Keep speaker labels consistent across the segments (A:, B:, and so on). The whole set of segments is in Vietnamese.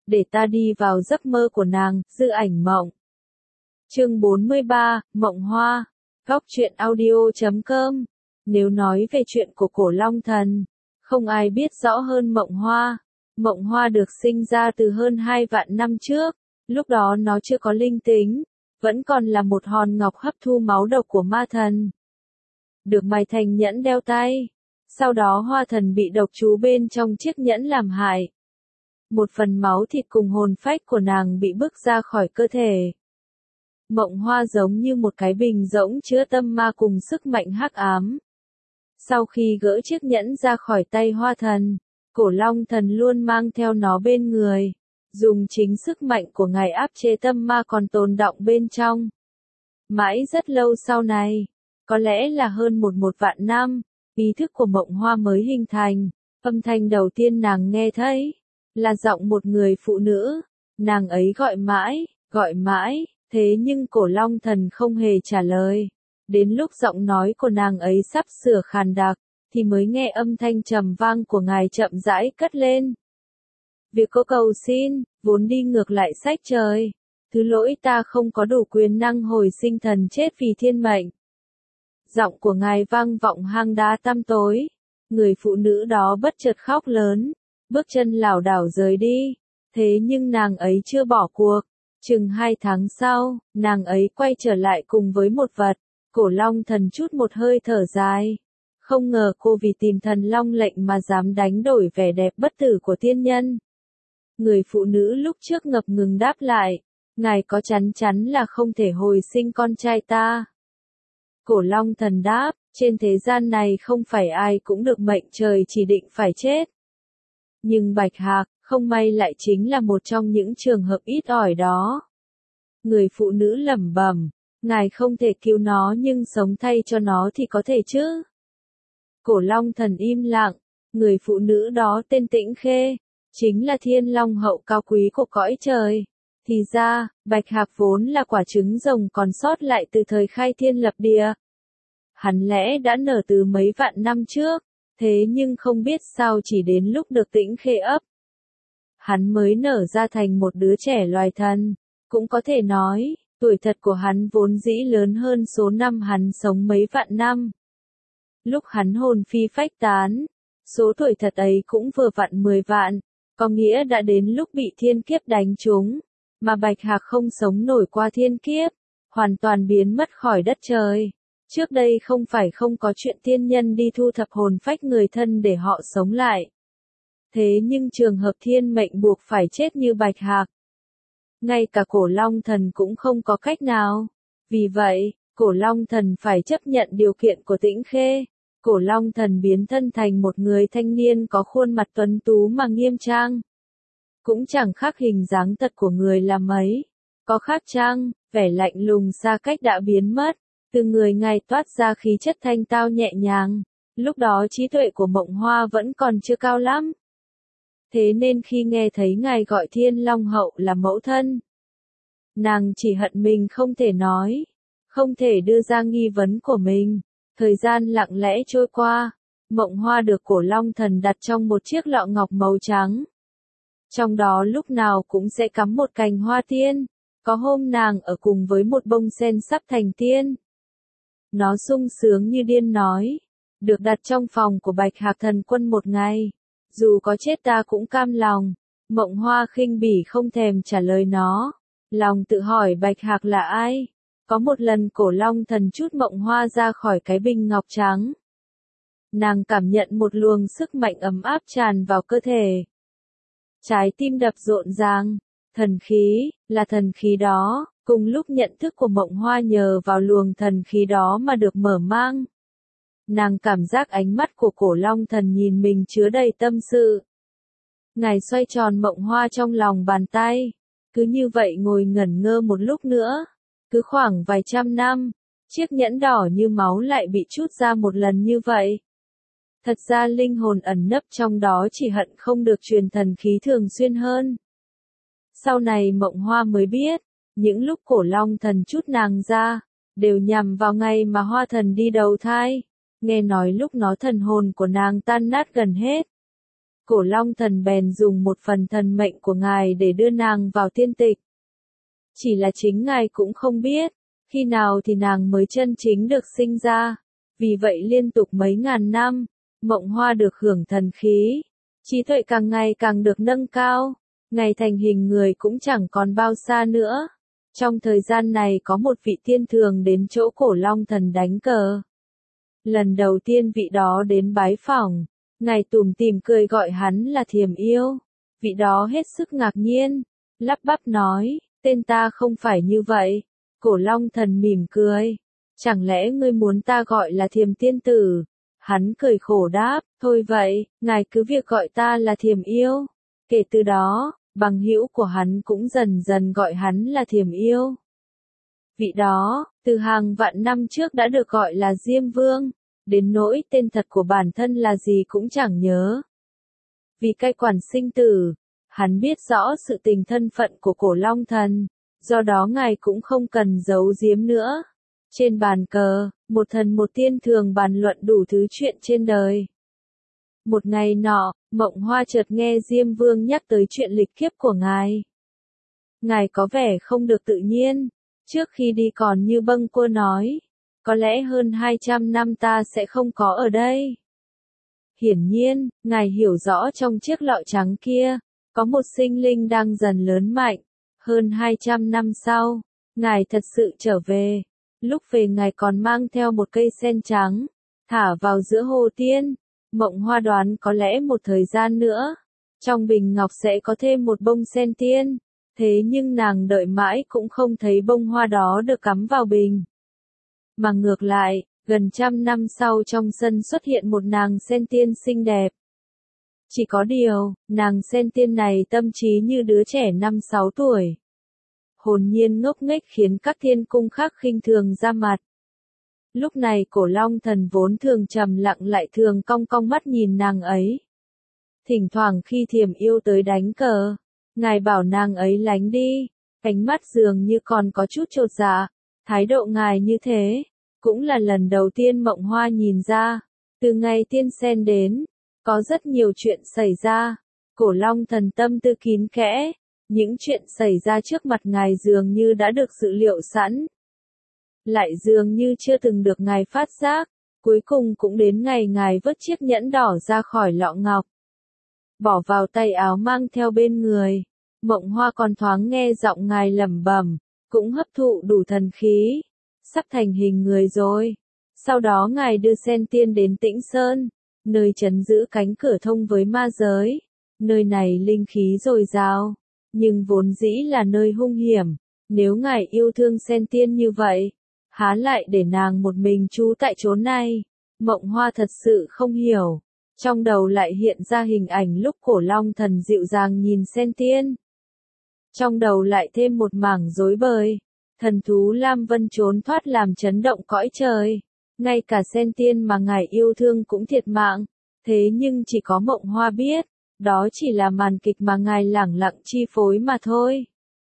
A: để ta đi vào giấc mơ của nàng, dư ảnh mộng. Chương 43, Mộng Hoa. Góc truyện audio.com. Nếu nói về chuyện của Cổ Long Thần, không ai biết rõ hơn Mộng Hoa. Mộng Hoa được sinh ra từ hơn 2 vạn năm trước, lúc đó nó chưa có linh tính, vẫn còn là một hòn ngọc hấp thu máu độc của ma thần. Được mài thành nhẫn đeo tay. Sau đó Hoa Thần bị độc chú bên trong chiếc nhẫn làm hại. Một phần máu thịt cùng hồn phách của nàng bị bức ra khỏi cơ thể. Mộng Hoa giống như một cái bình rỗng chứa tâm ma cùng sức mạnh hắc ám. Sau khi gỡ chiếc nhẫn ra khỏi tay Hoa Thần, Cổ Long Thần luôn mang theo nó bên người, dùng chính sức mạnh của ngài áp chế tâm ma còn tồn đọng bên trong. Mãi rất lâu sau này, có lẽ là hơn một vạn năm, ý thức của Mộng Hoa mới hình thành. Âm thanh đầu tiên nàng nghe thấy là giọng một người phụ nữ. Nàng ấy gọi mãi, thế nhưng Cổ Long Thần không hề trả lời. Đến lúc giọng nói của nàng ấy sắp sửa khàn đặc, thì mới nghe âm thanh trầm vang của ngài chậm rãi cất lên. Việc cô cầu xin, vốn đi ngược lại sách trời. Thứ lỗi ta không có đủ quyền năng hồi sinh thần chết vì thiên mệnh. Giọng của ngài vang vọng hang đá tăm tối. Người phụ nữ đó bất chợt khóc lớn, bước chân lảo đảo rời đi. Thế nhưng nàng ấy chưa bỏ cuộc. Chừng 2 tháng sau, nàng ấy quay trở lại cùng với một vật. Cổ Long Thần chút một hơi thở dài. Không ngờ cô vì tìm thần long lệnh mà dám đánh đổi vẻ đẹp bất tử của tiên nhân. Người phụ nữ lúc trước ngập ngừng đáp lại. Ngài có chắn chắn là không thể hồi sinh con trai ta. Cổ Long Thần đáp, trên thế gian này không phải ai cũng được mệnh trời chỉ định phải chết. Nhưng Bạch Hạc, không may lại chính là một trong những trường hợp ít ỏi đó. Người phụ nữ lẩm bẩm, ngài không thể cứu nó nhưng sống thay cho nó thì có thể chứ. Cổ Long Thần im lặng, người phụ nữ đó tên Tĩnh Khê, chính là thiên long hậu cao quý của cõi trời. Thì ra, Bạch Hạc vốn là quả trứng rồng còn sót lại từ thời khai thiên lập địa. Hắn lẽ đã nở từ mấy vạn năm trước, thế nhưng không biết sao chỉ đến lúc được Tĩnh Khê ấp, hắn mới nở ra thành một đứa trẻ loài thần. Cũng có thể nói, tuổi thật của hắn vốn dĩ lớn hơn số năm hắn sống mấy vạn năm. Lúc hắn hồn phi phách tán, số tuổi thật ấy cũng vừa vặn 10 vạn, có nghĩa đã đến lúc bị thiên kiếp đánh trúng, mà Bạch Hạc không sống nổi qua thiên kiếp, hoàn toàn biến mất khỏi đất trời. Trước đây không phải không có chuyện tiên nhân đi thu thập hồn phách người thân để họ sống lại. Thế nhưng trường hợp thiên mệnh buộc phải chết như Bạch Hạc, ngay cả Cổ Long Thần cũng không có cách nào. Vì vậy, Cổ Long Thần phải chấp nhận điều kiện của Tĩnh Khê. Cổ Long Thần biến thân thành một người thanh niên có khuôn mặt tuấn tú mà nghiêm trang. Cũng chẳng khác hình dáng thật của người là mấy. Có khác chăng, vẻ lạnh lùng xa cách đã biến mất. Từ người ngài toát ra khí chất thanh tao nhẹ nhàng. Lúc đó trí tuệ của Mộng Hoa vẫn còn chưa cao lắm. Thế nên khi nghe thấy ngài gọi Thiên Long Hậu là mẫu thân, nàng chỉ hận mình không thể nói, không thể đưa ra nghi vấn của mình. Thời gian lặng lẽ trôi qua, Mộng Hoa được Cổ Long Thần đặt trong một chiếc lọ ngọc màu trắng. Trong đó lúc nào cũng sẽ cắm một cành hoa tiên. Có hôm nàng ở cùng với một bông sen sắp thành tiên. Nó sung sướng như điên nói, được đặt trong phòng của Bạch Hạc Thần Quân một ngày. Dù có chết ta cũng cam lòng. Mộng Hoa khinh bỉ không thèm trả lời nó. Lòng tự hỏi Bạch Hạc là ai? Có một lần Cổ Long Thần chút Mộng Hoa ra khỏi cái bình ngọc trắng. Nàng cảm nhận một luồng sức mạnh ấm áp tràn vào cơ thể. Trái tim đập rộn ràng. Thần khí, là thần khí đó. Cùng lúc nhận thức của Mộng Hoa nhờ vào luồng thần khí đó mà được mở mang. Nàng cảm giác ánh mắt của Cổ Long Thần nhìn mình chứa đầy tâm sự. Ngài xoay tròn Mộng Hoa trong lòng bàn tay. Cứ như vậy ngồi ngẩn ngơ một lúc nữa. Cứ khoảng vài trăm năm, chiếc nhẫn đỏ như máu lại bị trút ra một lần như vậy. Thật ra linh hồn ẩn nấp trong đó chỉ hận không được truyền thần khí thường xuyên hơn. Sau này Mộng Hoa mới biết, những lúc Cổ Long Thần trút nàng ra, đều nhằm vào ngày mà Hoa Thần đi đầu thai. Nghe nói lúc nó thần hồn của nàng tan nát gần hết. Cổ Long Thần bèn dùng một phần thần mệnh của ngài để đưa nàng vào tiên tịch. Chỉ là chính ngài cũng không biết, khi nào thì nàng mới chân chính được sinh ra. Vì vậy liên tục mấy ngàn năm, Mộng Hoa được hưởng thần khí, trí tuệ càng ngày càng được nâng cao, ngày thành hình người cũng chẳng còn bao xa nữa. Trong thời gian này có một vị tiên thường đến chỗ Cổ Long Thần đánh cờ. Lần đầu tiên vị đó đến bái phỏng, ngài tủm tỉm cười gọi hắn là Thiềm Yêu. Vị đó hết sức ngạc nhiên, lắp bắp nói, tên ta không phải như vậy. Cổ Long Thần mỉm cười, chẳng lẽ ngươi muốn ta gọi là Thiềm Tiên Tử? Hắn cười khổ đáp, thôi vậy, ngài cứ việc gọi ta là Thiềm Yêu. Kể từ đó, bằng hữu của hắn cũng dần dần gọi hắn là Thiềm Yêu. Vị đó, từ hàng vạn năm trước đã được gọi là Diêm Vương, đến nỗi tên thật của bản thân là gì cũng chẳng nhớ. Vì cai quản sinh tử, hắn biết rõ sự tình thân phận của Cổ Long Thần, do đó ngài cũng không cần giấu giếm nữa. Trên bàn cờ, một thần một tiên thường bàn luận đủ thứ chuyện trên đời. Một ngày nọ, Mộng Hoa chợt nghe Diêm Vương nhắc tới chuyện lịch kiếp của ngài. Ngài có vẻ không được tự nhiên, trước khi đi còn như bâng quơ nói, có lẽ hơn 200 năm ta sẽ không có ở đây. Hiển nhiên, ngài hiểu rõ trong chiếc lọ trắng kia, có một sinh linh đang dần lớn mạnh. Hơn 200 năm sau, ngài thật sự trở về. Lúc về ngài còn mang theo một cây sen trắng, thả vào giữa hồ tiên. Mộng Hoa đoán có lẽ một thời gian nữa, trong bình ngọc sẽ có thêm một bông sen tiên. Thế nhưng nàng đợi mãi cũng không thấy bông hoa đó được cắm vào bình. Mà ngược lại, gần trăm năm sau trong sân xuất hiện một nàng sen tiên xinh đẹp. Chỉ có điều, nàng sen tiên này tâm trí như đứa trẻ 5-6 tuổi. Hồn nhiên ngốc nghếch khiến các thiên cung khác khinh thường ra mặt. Lúc này Cổ Long Thần vốn thường trầm lặng lại thường cong cong mắt nhìn nàng ấy. Thỉnh thoảng khi Thiềm Yêu tới đánh cờ, ngài bảo nàng ấy lánh đi, ánh mắt dường như còn có chút chột dạ. Thái độ ngài như thế, cũng là lần đầu tiên Mộng Hoa nhìn ra. Từ ngày tiên sen đến, có rất nhiều chuyện xảy ra. Cổ Long Thần tâm tư kín kẽ, những chuyện xảy ra trước mặt ngài dường như đã được dự liệu sẵn. Lại dường như chưa từng được ngài phát giác, cuối cùng cũng đến ngày ngài vớt chiếc nhẫn đỏ ra khỏi lọ ngọc. Bỏ vào tay áo mang theo bên người, Mộng Hoa còn thoáng nghe giọng ngài lẩm bẩm, cũng hấp thụ đủ thần khí, sắp thành hình người rồi. Sau đó ngài đưa sen tiên đến Tĩnh Sơn, nơi trấn giữ cánh cửa thông với ma giới. Nơi này linh khí dồi dào, nhưng vốn dĩ là nơi hung hiểm. Nếu ngài yêu thương sen tiên như vậy, há lại để nàng một mình trú tại chốn này? Mộng Hoa thật sự không hiểu. Trong đầu lại hiện ra hình ảnh lúc Cổ Long Thần dịu dàng nhìn sen tiên. Trong đầu lại thêm một mảng rối bời. Thần thú Lam Vân trốn thoát làm chấn động cõi trời. Ngay cả sen tiên mà ngài yêu thương cũng thiệt mạng. Thế nhưng chỉ có Mộng Hoa biết, đó chỉ là màn kịch mà ngài lẳng lặng chi phối mà thôi.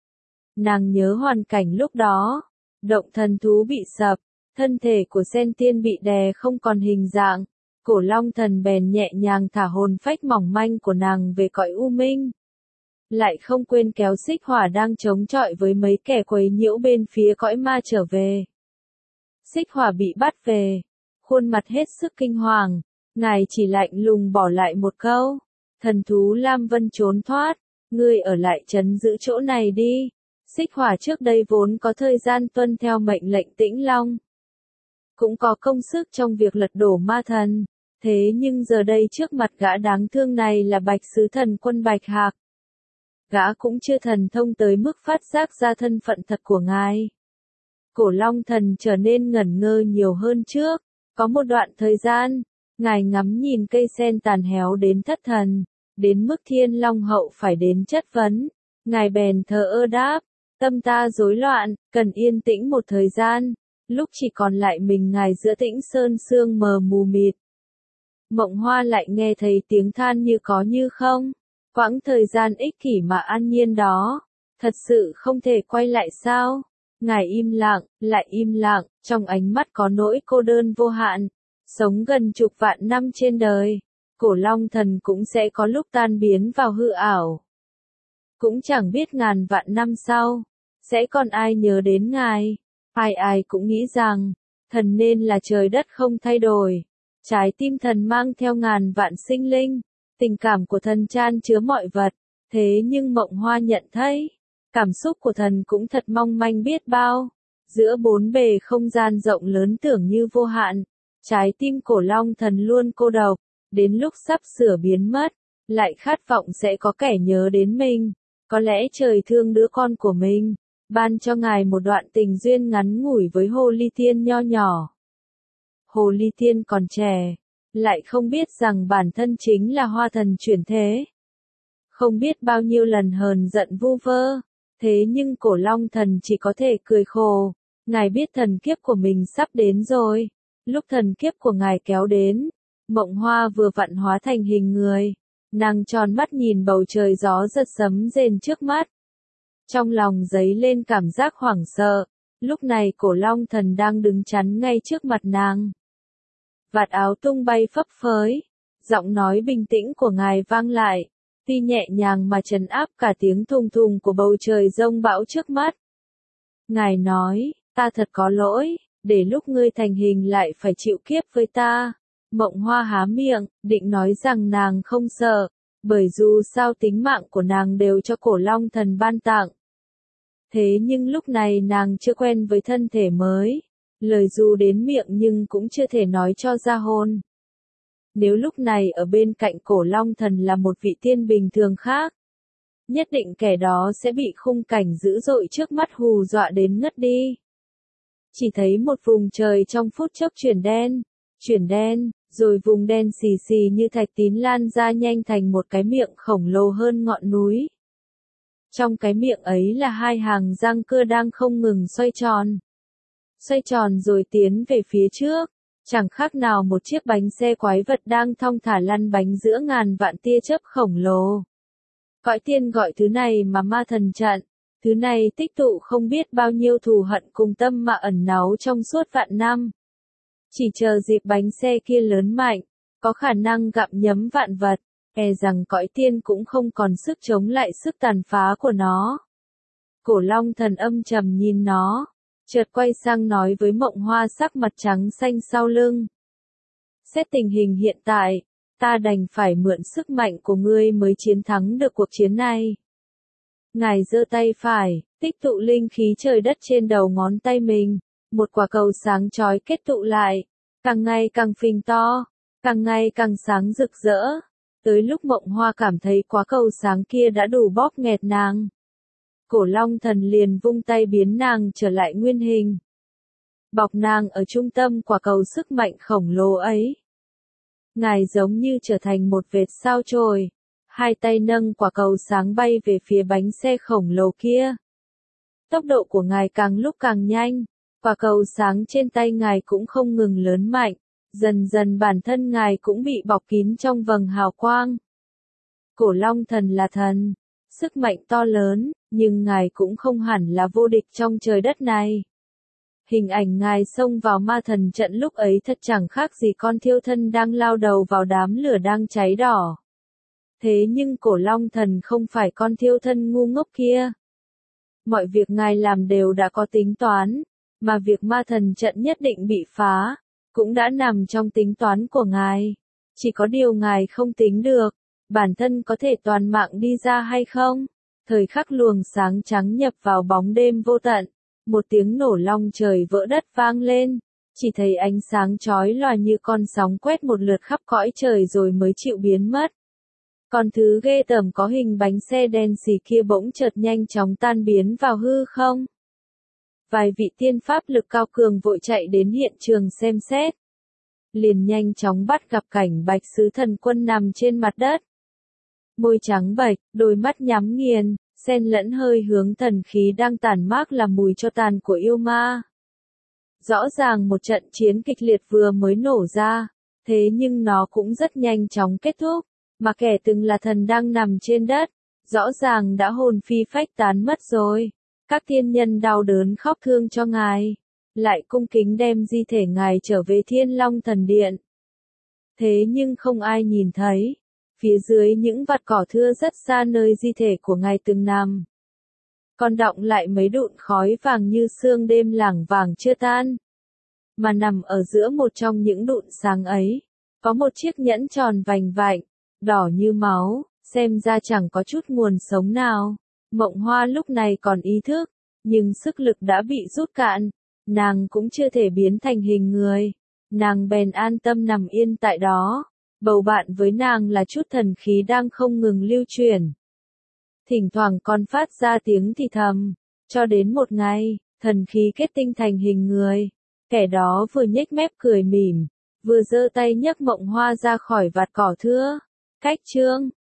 A: Nàng nhớ hoàn cảnh lúc đó. Động thần thú bị sập, thân thể của sen tiên bị đè không còn hình dạng. Cổ Long Thần bèn nhẹ nhàng thả hồn phách mỏng manh của nàng về cõi u minh. Lại không quên kéo Xích Hỏa đang chống chọi với mấy kẻ quấy nhiễu bên phía cõi ma trở về. Xích Hỏa bị bắt về, khuôn mặt hết sức kinh hoàng, ngài chỉ lạnh lùng bỏ lại một câu, thần thú Lam Vân trốn thoát, ngươi ở lại trấn giữ chỗ này đi. Xích Hỏa trước đây vốn có thời gian tuân theo mệnh lệnh Tĩnh Long, cũng có công sức trong việc lật đổ ma thần, thế nhưng giờ đây trước mặt gã đáng thương này là Bạch Sứ Thần Quân Bạch Hạc. Gã cũng chưa thần thông tới mức phát giác ra thân phận thật của ngài. Cổ Long Thần trở nên ngẩn ngơ nhiều hơn trước. Có một đoạn thời gian, ngài ngắm nhìn cây sen tàn héo đến thất thần, đến mức Thiên Long Hậu phải đến chất vấn. Ngài bèn thờ ơ đáp, tâm ta rối loạn, cần yên tĩnh một thời gian. Lúc chỉ còn lại mình ngài giữa Tĩnh Sơn sương mờ mù mịt. Mộng Hoa lại nghe thấy tiếng than như có như không. Quãng thời gian ích kỷ mà an nhiên đó, thật sự không thể quay lại sao? Ngài im lặng, lại im lặng, trong ánh mắt có nỗi cô đơn vô hạn. Sống gần chục vạn năm trên đời, Cổ Long Thần cũng sẽ có lúc tan biến vào hư ảo. Cũng chẳng biết ngàn vạn năm sau, sẽ còn ai nhớ đến ngài. Ai ai cũng nghĩ rằng, thần nên là trời đất không thay đổi. Trái tim thần mang theo ngàn vạn sinh linh, tình cảm của thần chan chứa mọi vật. Thế nhưng Mộng Hoa nhận thấy, cảm xúc của thần cũng thật mong manh biết bao. Giữa bốn bề không gian rộng lớn tưởng như vô hạn, trái tim Cổ Long Thần luôn cô độc, đến lúc sắp sửa biến mất, lại khát vọng sẽ có kẻ nhớ đến mình. Có lẽ trời thương đứa con của mình, ban cho ngài một đoạn tình duyên ngắn ngủi với Hồ Ly Tiên nho nhỏ. Hồ Ly Tiên còn trẻ, lại không biết rằng bản thân chính là Hoa Thần chuyển thế. Không biết bao nhiêu lần hờn giận vu vơ, thế nhưng Cổ Long Thần chỉ có thể cười khổ. Ngài biết thần kiếp của mình sắp đến rồi. Lúc thần kiếp của ngài kéo đến, Mộng Hoa vừa vặn hóa thành hình người. Nàng tròn mắt nhìn bầu trời gió giật sấm rền trước mắt. Trong lòng dấy lên cảm giác hoảng sợ. Lúc này Cổ Long Thần đang đứng chắn ngay trước mặt nàng. Vạt áo tung bay phấp phới. Giọng nói bình tĩnh của ngài vang lại. Tuy nhẹ nhàng mà trấn áp cả tiếng thùng thùng của bầu trời giông bão trước mắt. Ngài nói, ta thật có lỗi, để lúc ngươi thành hình lại phải chịu kiếp với ta. Mộng Hoa há miệng, định nói rằng nàng không sợ, bởi dù sao tính mạng của nàng đều cho Cổ Long Thần ban tặng. Thế nhưng lúc này nàng chưa quen với thân thể mới, lời dù đến miệng nhưng cũng chưa thể nói cho ra hồn. Nếu lúc này ở bên cạnh Cổ Long Thần là một vị tiên bình thường khác, nhất định kẻ đó sẽ bị khung cảnh dữ dội trước mắt hù dọa đến ngất đi. Chỉ thấy một vùng trời trong phút chốc chuyển đen, rồi vùng đen xì xì như thạch tín lan ra nhanh thành một cái miệng khổng lồ hơn ngọn núi. Trong cái miệng ấy là hai hàng răng cưa đang không ngừng xoay tròn rồi tiến về phía trước, chẳng khác nào một chiếc bánh xe quái vật đang thong thả lăn bánh giữa ngàn vạn tia chớp khổng lồ. Cõi tiên gọi thứ này mà ma thần trận, thứ này tích tụ không biết bao nhiêu thù hận cùng tâm mà ẩn náu trong suốt vạn năm. Chỉ chờ dịp bánh xe kia lớn mạnh, có khả năng gặm nhấm vạn vật, e rằng cõi tiên cũng không còn sức chống lại sức tàn phá của nó. Cổ Long Thần âm trầm nhìn nó, chợt quay sang nói với Mộng Hoa sắc mặt trắng xanh sau lưng. Xét tình hình hiện tại, ta đành phải mượn sức mạnh của ngươi mới chiến thắng được cuộc chiến này. Ngài giơ tay phải, tích tụ linh khí trời đất trên đầu ngón tay mình, một quả cầu sáng chói kết tụ lại, càng ngày càng phình to, càng ngày càng sáng rực rỡ. Tới lúc Mộng Hoa cảm thấy quả cầu sáng kia đã đủ bóp nghẹt nàng, Cổ Long Thần liền vung tay biến nàng trở lại nguyên hình. Bọc nàng ở trung tâm quả cầu sức mạnh khổng lồ ấy. Ngài giống như trở thành một vệt sao chổi, hai tay nâng quả cầu sáng bay về phía bánh xe khổng lồ kia. Tốc độ của ngài càng lúc càng nhanh, quả cầu sáng trên tay ngài cũng không ngừng lớn mạnh, dần dần bản thân ngài cũng bị bọc kín trong vầng hào quang. Cổ Long Thần là thần, sức mạnh to lớn, nhưng ngài cũng không hẳn là vô địch trong trời đất này. Hình ảnh ngài xông vào ma thần trận lúc ấy thật chẳng khác gì con thiêu thân đang lao đầu vào đám lửa đang cháy đỏ. Thế nhưng Cổ Long Thần không phải con thiêu thân ngu ngốc kia. Mọi việc ngài làm đều đã có tính toán, mà việc ma thần trận nhất định bị phá, cũng đã nằm trong tính toán của ngài. Chỉ có điều ngài không tính được, bản thân có thể toàn mạng đi ra hay không? Thời khắc luồng sáng trắng nhập vào bóng đêm vô tận, một tiếng nổ long trời vỡ đất vang lên, chỉ thấy ánh sáng chói lòa như con sóng quét một lượt khắp cõi trời rồi mới chịu biến mất. Còn thứ ghê tởm có hình bánh xe đen xì kia bỗng chợt nhanh chóng tan biến vào hư không. Vài vị tiên pháp lực cao cường vội chạy đến hiện trường xem xét. Liền nhanh chóng bắt gặp cảnh Bạch Sứ Thần Quân nằm trên mặt đất. Môi trắng bệch, đôi mắt nhắm nghiền, xen lẫn hơi hướng thần khí đang tản mát là mùi cho tàn của yêu ma. Rõ ràng một trận chiến kịch liệt vừa mới nổ ra, thế nhưng nó cũng rất nhanh chóng kết thúc, mà kẻ từng là thần đang nằm trên đất, rõ ràng đã hồn phi phách tán mất rồi. Các tiên nhân đau đớn khóc thương cho ngài, lại cung kính đem di thể ngài trở về Thiên Long Thần Điện. Thế nhưng không ai nhìn thấy. Phía dưới những vạt cỏ thưa rất xa nơi di thể của ngài từng nằm. Còn đọng lại mấy đụn khói vàng như sương đêm lảng vàng chưa tan. Mà nằm ở giữa một trong những đụn sáng ấy, có một chiếc nhẫn tròn vành vạnh, đỏ như máu, xem ra chẳng có chút nguồn sống nào. Mộng Hoa lúc này còn ý thức, nhưng sức lực đã bị rút cạn, nàng cũng chưa thể biến thành hình người. Nàng bèn an tâm nằm yên tại đó, bầu bạn với nàng là chút thần khí đang không ngừng lưu chuyển. Thỉnh thoảng còn phát ra tiếng thì thầm, cho đến một ngày, thần khí kết tinh thành hình người. Kẻ đó vừa nhếch mép cười mỉm, vừa giơ tay nhấc Mộng Hoa ra khỏi vạt cỏ thưa. Cách chương